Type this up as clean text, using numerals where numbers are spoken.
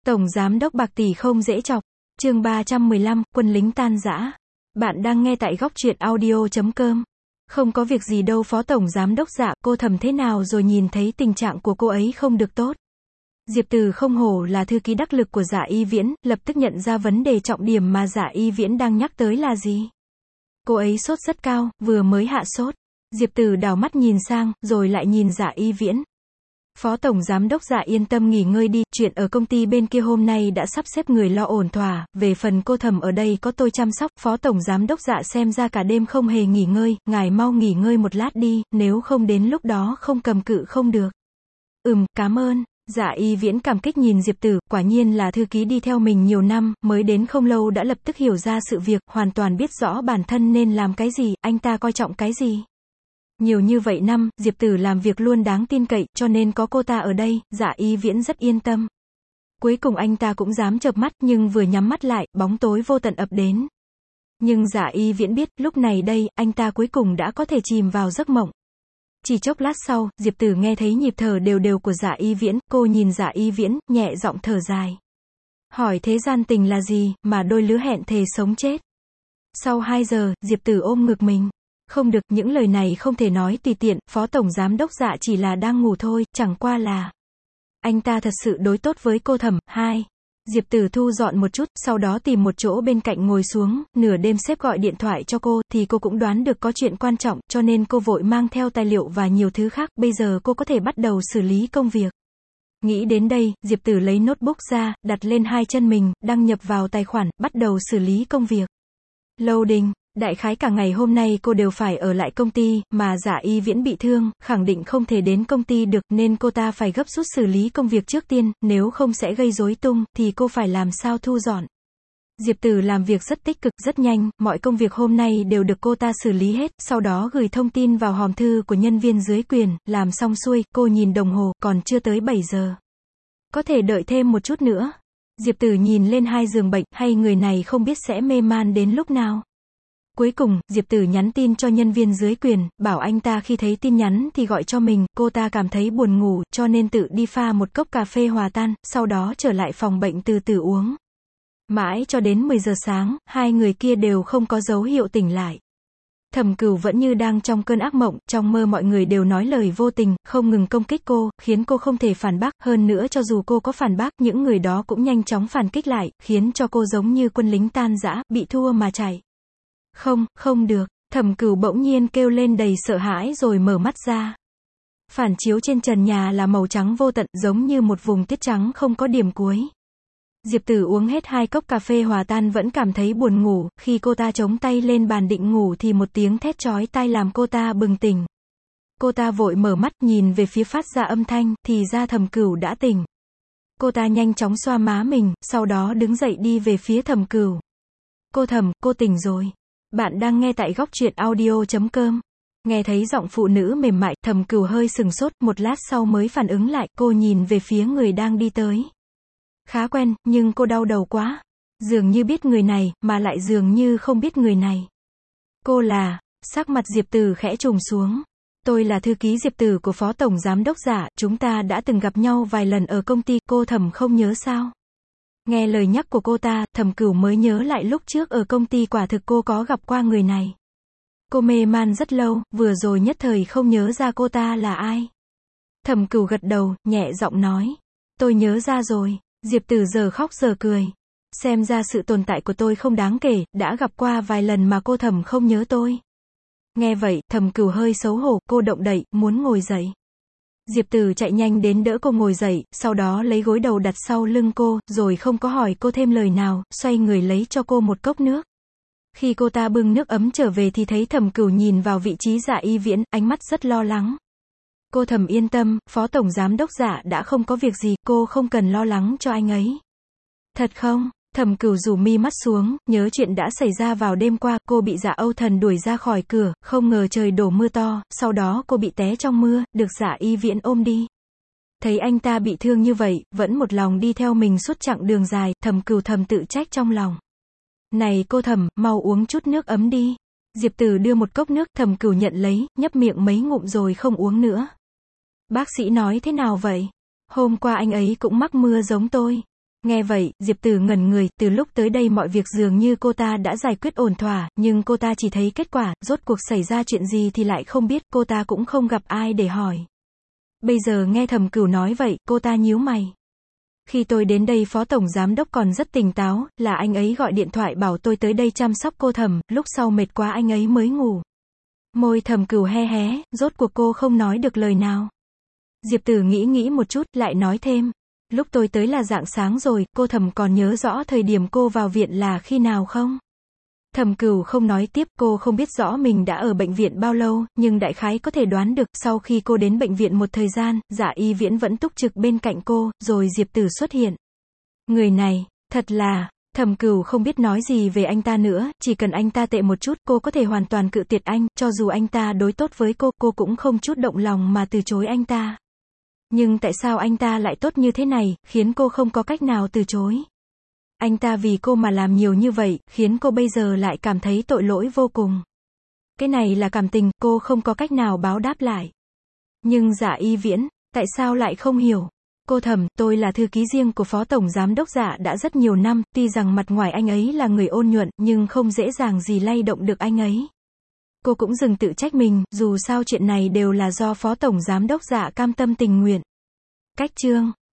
Tổng Giám đốc bạc tỷ không dễ chọc. Chương 315, quân lính tan rã. Bạn đang nghe tại góc truyện audio.com. Không có việc gì đâu Phó Tổng Giám đốc Dạ, cô Thẩm thế nào rồi, nhìn thấy tình trạng của cô ấy không được tốt. Diệp Từ không hổ là thư ký đắc lực của Dạ Y Viễn, lập tức nhận ra vấn đề trọng điểm mà Dạ Y Viễn đang nhắc tới là gì. Cô ấy sốt rất cao, vừa mới hạ sốt. Diệp Từ đảo mắt nhìn sang, rồi lại nhìn Dạ Y Viễn. Phó Tổng Giám đốc Dạ yên tâm nghỉ ngơi đi, chuyện ở công ty bên kia hôm nay đã sắp xếp người lo ổn thỏa, về phần cô Thẩm ở đây có tôi chăm sóc. Phó Tổng Giám đốc Dạ xem ra cả đêm không hề nghỉ ngơi, ngài mau nghỉ ngơi một lát đi, nếu không đến lúc đó không cầm cự không được. Cảm ơn. Dạ Y Viễn cảm kích nhìn Diệp Tử, quả nhiên là thư ký đi theo mình nhiều năm, mới đến không lâu đã lập tức hiểu ra sự việc, hoàn toàn biết rõ bản thân nên làm cái gì, anh ta coi trọng cái gì. Nhiều như vậy năm, Diệp Tử làm việc luôn đáng tin cậy, cho nên có cô ta ở đây, Dạ Y Viễn rất yên tâm. Cuối cùng anh ta cũng dám chợp mắt, nhưng vừa nhắm mắt lại, bóng tối vô tận ập đến. Nhưng Dạ Y Viễn biết, lúc này đây, anh ta cuối cùng đã có thể chìm vào giấc mộng. Chỉ chốc lát sau, Diệp Tử nghe thấy nhịp thở đều đều của Dạ Y Viễn, cô nhìn Dạ Y Viễn, nhẹ giọng thở dài. Hỏi thế gian tình là gì, mà đôi lứa hẹn thề sống chết. Sau 2 giờ, Diệp Tử ôm ngực mình. Không được, những lời này không thể nói tùy tiện, Phó Tổng Giám đốc Dạ chỉ là đang ngủ thôi, chẳng qua là anh ta thật sự đối tốt với cô Thẩm. Diệp Tử thu dọn một chút, sau đó tìm một chỗ bên cạnh ngồi xuống, nửa đêm sếp gọi điện thoại cho cô, thì cô cũng đoán được có chuyện quan trọng, cho nên cô vội mang theo tài liệu và nhiều thứ khác, bây giờ cô có thể bắt đầu xử lý công việc. Nghĩ đến đây, Diệp Tử lấy notebook ra, đặt lên 2 chân mình, đăng nhập vào tài khoản, bắt đầu xử lý công việc. Loading. Đại khái cả ngày hôm nay cô đều phải ở lại công ty, mà Dạ Y Viễn bị thương, khẳng định không thể đến công ty được, nên cô ta phải gấp rút xử lý công việc trước tiên, nếu không sẽ gây rối tung, thì cô phải làm sao thu dọn. Diệp Tử làm việc rất tích cực, rất nhanh, mọi công việc hôm nay đều được cô ta xử lý hết, sau đó gửi thông tin vào hòm thư của nhân viên dưới quyền, làm xong xuôi, cô nhìn đồng hồ, còn chưa tới 7 giờ. Có thể đợi thêm một chút nữa. Diệp Tử nhìn lên 2 giường bệnh, hay người này không biết sẽ mê man đến lúc nào. Cuối cùng, Diệp Tử nhắn tin cho nhân viên dưới quyền, bảo anh ta khi thấy tin nhắn thì gọi cho mình, cô ta cảm thấy buồn ngủ, cho nên tự đi pha một cốc cà phê hòa tan, sau đó trở lại phòng bệnh từ từ uống. Mãi cho đến 10 giờ sáng, 2 người kia đều không có dấu hiệu tỉnh lại. Thẩm Cửu vẫn như đang trong cơn ác mộng, trong mơ mọi người đều nói lời vô tình, không ngừng công kích cô, khiến cô không thể phản bác, hơn nữa cho dù cô có phản bác, những người đó cũng nhanh chóng phản kích lại, khiến cho cô giống như quân lính tan rã, bị thua mà chạy. Không được, Thẩm Cửu bỗng nhiên kêu lên đầy sợ hãi rồi mở mắt ra. Phản chiếu trên trần nhà là màu trắng vô tận, giống như một vùng tiết trắng không có điểm cuối. Diệp Tử uống hết 2 cốc cà phê hòa tan vẫn cảm thấy buồn ngủ, khi cô ta chống tay lên bàn định ngủ thì một tiếng thét chói tai làm cô ta bừng tỉnh. Cô ta vội mở mắt nhìn về phía phát ra âm thanh, thì ra Thẩm Cửu đã tỉnh. Cô ta nhanh chóng xoa má mình, sau đó đứng dậy đi về phía Thẩm Cửu. Cô Thẩm, cô tỉnh rồi. Bạn đang nghe tại góc truyện audio.com. Nghe thấy giọng phụ nữ mềm mại, Thẩm Cửu hơi sừng sốt, một lát sau mới phản ứng lại, cô nhìn về phía người đang đi tới. Khá quen, nhưng cô đau đầu quá. Dường như biết người này, mà lại dường như không biết người này. Cô là, sắc mặt Diệp Tử khẽ trùng xuống. Tôi là thư ký Diệp Tử của Phó Tổng Giám đốc Dạ, chúng ta đã từng gặp nhau vài lần ở công ty, cô Thẩm không nhớ sao? Nghe lời nhắc của cô ta, Thẩm Cửu mới nhớ lại lúc trước ở công ty quả thực cô có gặp qua người này. Cô mê man rất lâu, vừa rồi nhất thời không nhớ ra cô ta là ai. Thẩm Cửu gật đầu, nhẹ giọng nói. Tôi nhớ ra rồi. Diệp Tử giờ khóc giờ cười. Xem ra sự tồn tại của tôi không đáng kể, đã gặp qua vài lần mà cô Thẩm không nhớ tôi. Nghe vậy, Thẩm Cửu hơi xấu hổ, cô động đậy, muốn ngồi dậy. Diệp Tử chạy nhanh đến đỡ cô ngồi dậy, sau đó lấy gối đầu đặt sau lưng cô, rồi không có hỏi cô thêm lời nào, xoay người lấy cho cô một cốc nước. Khi cô ta bưng nước ấm trở về thì thấy Thẩm Cửu nhìn vào vị trí Dạ Y Viễn, ánh mắt rất lo lắng. Cô Thẩm yên tâm, Phó Tổng Giám đốc Dạ đã không có việc gì, cô không cần lo lắng cho anh ấy. Thật không? Thẩm Cửu rủ mi mắt xuống, nhớ chuyện đã xảy ra vào đêm qua, cô bị Dạ Âu Thần đuổi ra khỏi cửa, không ngờ trời đổ mưa to, sau đó cô bị té trong mưa, được Dạ Y Viễn ôm đi. Thấy anh ta bị thương như vậy, vẫn một lòng đi theo mình suốt chặng đường dài, Thẩm Cửu thầm tự trách trong lòng. Này cô Thẩm, mau uống chút nước ấm đi. Diệp Tử đưa một cốc nước, Thẩm Cửu nhận lấy, nhấp miệng mấy ngụm rồi không uống nữa. Bác sĩ nói thế nào vậy? Hôm qua anh ấy cũng mắc mưa giống tôi. Nghe vậy, Diệp Tử ngẩn người, từ lúc tới đây mọi việc dường như cô ta đã giải quyết ổn thỏa, nhưng cô ta chỉ thấy kết quả, rốt cuộc xảy ra chuyện gì thì lại không biết, cô ta cũng không gặp ai để hỏi. Bây giờ nghe Thẩm Cửu nói vậy, cô ta nhíu mày. Khi tôi đến đây Phó Tổng Giám Đốc còn rất tỉnh táo, là anh ấy gọi điện thoại bảo tôi tới đây chăm sóc cô Thẩm, lúc sau mệt quá anh ấy mới ngủ. Môi Thẩm Cửu hé hé, rốt cuộc cô không nói được lời nào. Diệp Tử nghĩ một chút, lại nói thêm. Lúc tôi tới là rạng sáng rồi, cô Thẩm còn nhớ rõ thời điểm cô vào viện là khi nào không? Thẩm Cửu không nói tiếp, cô không biết rõ mình đã ở bệnh viện bao lâu, nhưng đại khái có thể đoán được, sau khi cô đến bệnh viện một thời gian, Dạ Y Viễn vẫn túc trực bên cạnh cô, rồi Diệp Tử xuất hiện. Người này, thật là, Thẩm Cửu không biết nói gì về anh ta nữa, chỉ cần anh ta tệ một chút, cô có thể hoàn toàn cự tuyệt anh, cho dù anh ta đối tốt với cô cũng không chút động lòng mà từ chối anh ta. Nhưng tại sao anh ta lại tốt như thế này, khiến cô không có cách nào từ chối? Anh ta vì cô mà làm nhiều như vậy, khiến cô bây giờ lại cảm thấy tội lỗi vô cùng. Cái này là cảm tình, cô không có cách nào báo đáp lại. Nhưng Dạ Y Viễn, tại sao lại không hiểu? Cô Thẩm, tôi là thư ký riêng của Phó Tổng Giám Đốc Dạ đã rất nhiều năm, tuy rằng mặt ngoài anh ấy là người ôn nhuận, nhưng không dễ dàng gì lay động được anh ấy. Cô cũng dừng tự trách mình, dù sao chuyện này đều là do Phó Tổng Giám Đốc Dạ cam tâm tình nguyện. Cách chương